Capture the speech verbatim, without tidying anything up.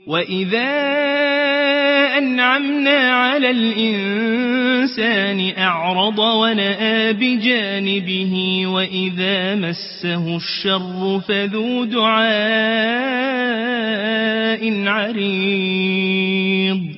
وإذا أنعمنا على الإنسان أعرض ونأى بجانبه وإذا مسه الشر فذو دعاء عريض